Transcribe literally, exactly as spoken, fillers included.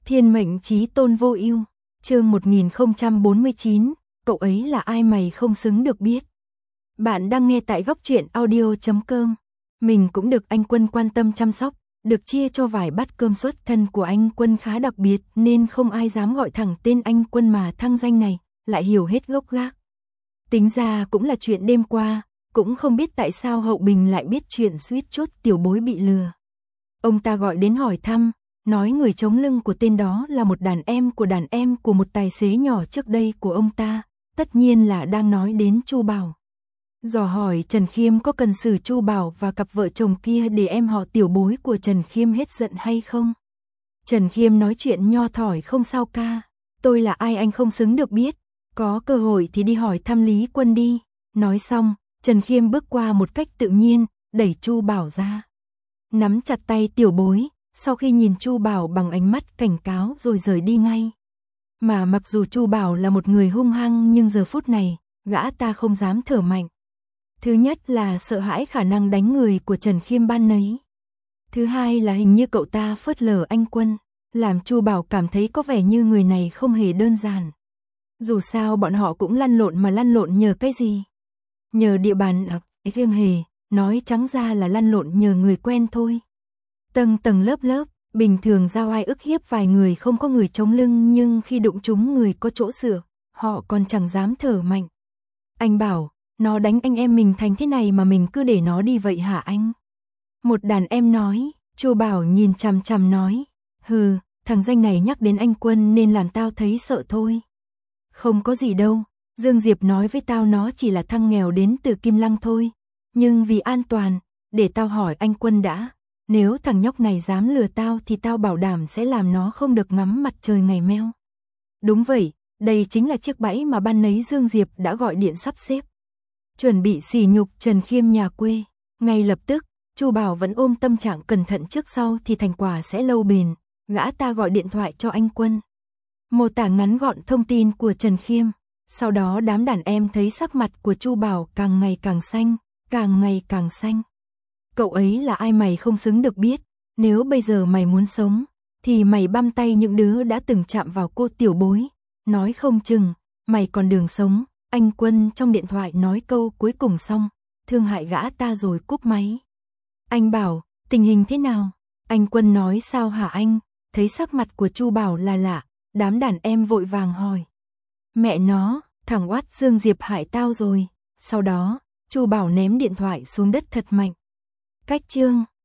Thiên mệnh chí tôn vô ưu, chương một nghìn không trăm bốn mươi chín, cậu ấy là ai mày không xứng được biết. Bạn đang nghe tại góc truyện audio chấm com. Mình cũng được anh Quân quan tâm chăm sóc, được chia cho vài bát cơm xuất thân của anh Quân khá đặc biệt nên không ai dám gọi thẳng tên anh Quân mà thăng danh này, lại hiểu hết gốc gác. Tính ra cũng là chuyện đêm qua, cũng không biết tại sao Hậu Bình lại biết chuyện suýt chốt tiểu bối bị lừa. Ông ta gọi đến hỏi thăm, nói người chống lưng của tên đó là một đàn em của đàn em của một tài xế nhỏ trước đây của ông ta, tất nhiên là đang nói đến Chu Bảo. Dò hỏi Trần Khiêm có cần xử Chu Bảo và cặp vợ chồng kia để em họ tiểu bối của Trần Khiêm hết giận hay không? Trần Khiêm nói chuyện nho thỏi không sao ca, tôi là ai anh không xứng được biết, có cơ hội thì đi hỏi thăm Lý Quân đi. Nói xong, Trần Khiêm bước qua một cách tự nhiên, đẩy Chu Bảo ra. Nắm chặt tay tiểu bối, sau khi nhìn Chu Bảo bằng ánh mắt cảnh cáo rồi rời đi ngay. Mà mặc dù Chu Bảo là một người hung hăng nhưng giờ phút này, gã ta không dám thở mạnh. Thứ nhất là sợ hãi khả năng đánh người của Trần Khiêm ban nấy. Thứ hai là hình như cậu ta phớt lờ anh Quân, làm Chu Bảo cảm thấy có vẻ như người này không hề đơn giản. Dù sao bọn họ cũng lăn lộn mà lăn lộn nhờ cái gì? Nhờ địa bàn ở riêng hề, nói trắng ra là lăn lộn nhờ người quen thôi. Tầng tầng lớp lớp, bình thường giao ai ức hiếp vài người không có người chống lưng nhưng khi đụng trúng người có chỗ dựa, họ còn chẳng dám thở mạnh. Anh bảo, nó đánh anh em mình thành thế này mà mình cứ để nó đi vậy hả anh? Một đàn em nói, Chu Bảo nhìn chằm chằm nói, hừ, thằng danh này nhắc đến anh Quân nên làm tao thấy sợ thôi. Không có gì đâu, Dương Diệp nói với tao nó chỉ là thằng nghèo đến từ Kim Lăng thôi, nhưng vì an toàn, để tao hỏi anh Quân đã. Nếu thằng nhóc này dám lừa tao thì tao bảo đảm sẽ làm nó không được ngắm mặt trời ngày meo. Đúng vậy, đây chính là chiếc bẫy mà ban nấy Dương Diệp đã gọi điện sắp xếp. Chuẩn bị sỉ nhục Trần Khiêm nhà quê. Ngay lập tức, Chu Bảo vẫn ôm tâm trạng cẩn thận trước sau thì thành quả sẽ lâu bền. Gã ta gọi điện thoại cho anh Quân, mô tả ngắn gọn thông tin của Trần Khiêm. Sau đó đám đàn em thấy sắc mặt của Chu Bảo càng ngày càng xanh, càng ngày càng xanh. Cậu ấy là ai mày không xứng được biết, nếu bây giờ mày muốn sống, thì mày băm tay những đứa đã từng chạm vào cô tiểu bối, nói không chừng, mày còn đường sống. Anh Quân trong điện thoại nói câu cuối cùng xong, thương hại gã ta rồi cúp máy. Anh bảo, tình hình thế nào? Anh Quân nói sao hả anh? Thấy sắc mặt của Chu Bảo là lạ, đám đàn em vội vàng hỏi. Mẹ nó, thằng oát Dương Diệp hại tao rồi. Sau đó, Chu Bảo ném điện thoại xuống đất thật mạnh. Cách chương